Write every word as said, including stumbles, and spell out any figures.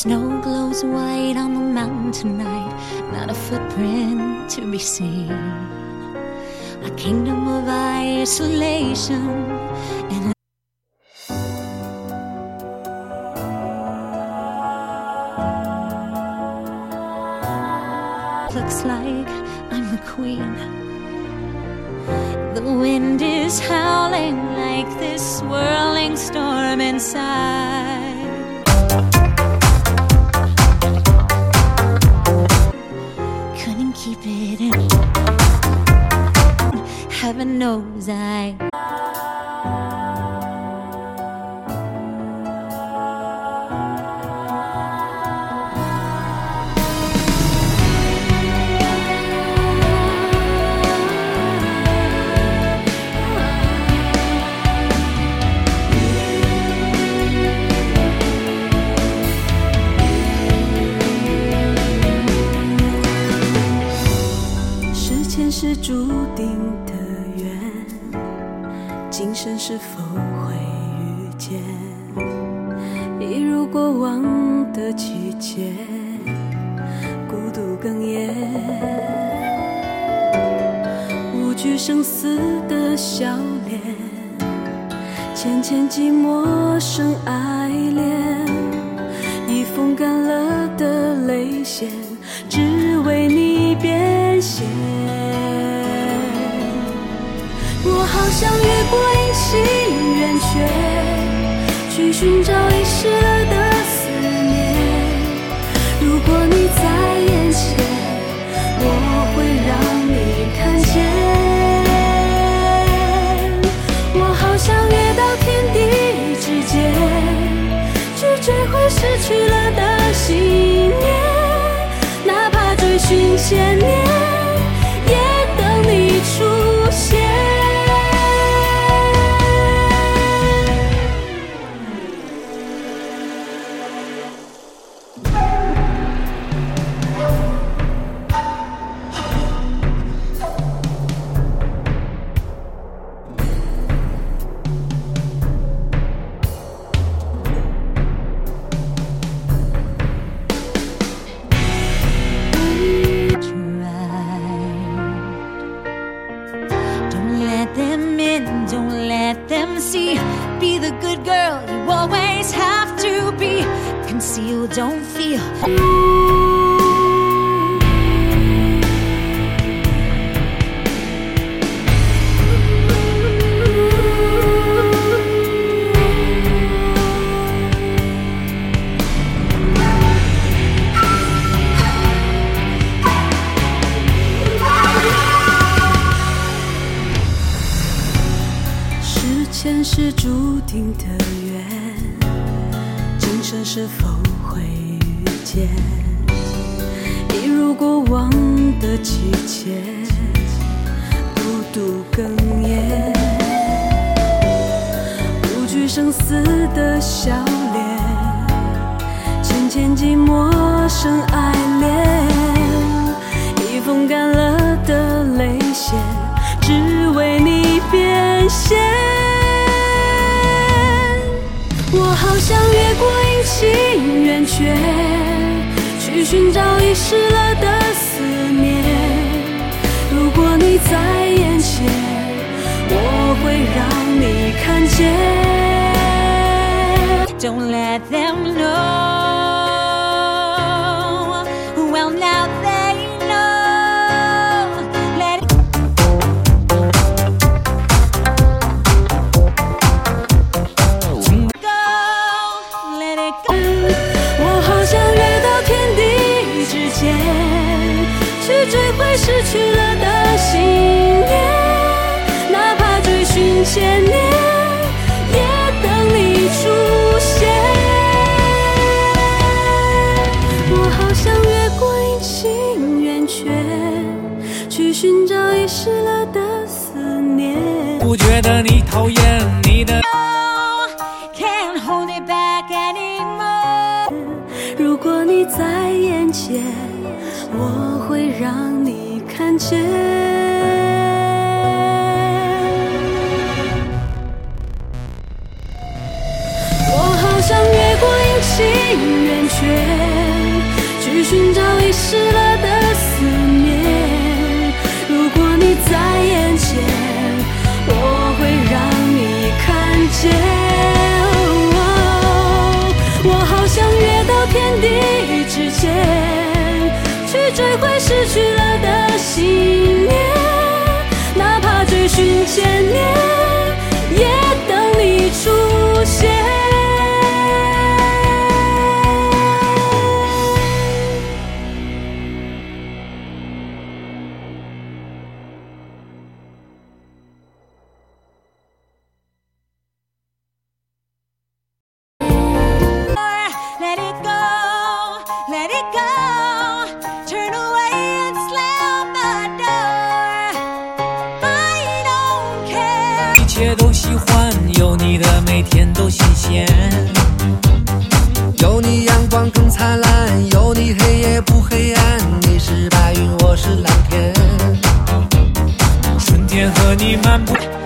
snow glows white on the mountain tonight, not a footprint to be seen. A kingdom of isolation and looks like I'm the queen. The wind is howling like this swirling storm inside. Couldn't keep it in. Heaven knows I 是注定的缘，今生是否会遇见？一如过往的季节，孤独哽咽，无惧生死的笑脸，浅浅寂寞生爱恋，已风干了的泪腺，只为你变现。我好想越过阴晴圆缺，去寻找遗失了的思念。如果你在眼前，我会让你看见。我好想越到天地之间，去追回失去了的信念，哪怕追寻千年，也等你出现。 Be the good girl you always have to be. Conceal, don't feel. 前世注定的缘，今生是否会遇见？一如过往的季节，孤独哽咽，无惧生死的笑脸，浅浅寂寞生爱恋，已风干了的泪腺，只为你变现。我好想越过阴晴圆缺，去寻找遗失了的思念。如果你在眼前，我会让你看见。 Don't let them know. Well, now they know. Let it 去追回失去了的信念，哪怕追寻千年，也等你出现。我好想越过阴晴圆缺，去寻找遗失了的思念。 不觉得你讨厌你的 Can't hold it back anymore. 如果你在眼前，我会让你看见。我好想越过阴晴圆圈，去寻找遗失了的思念。如果你在眼前，我会让你看见。我好想跃到天地之间，去追回失去了的信念，哪怕追寻千年，也等你出现。 都喜欢有你的每天都新鲜， 有你阳光更灿烂，有你黑夜不黑暗，你是白云我是蓝天， 春天和你漫步。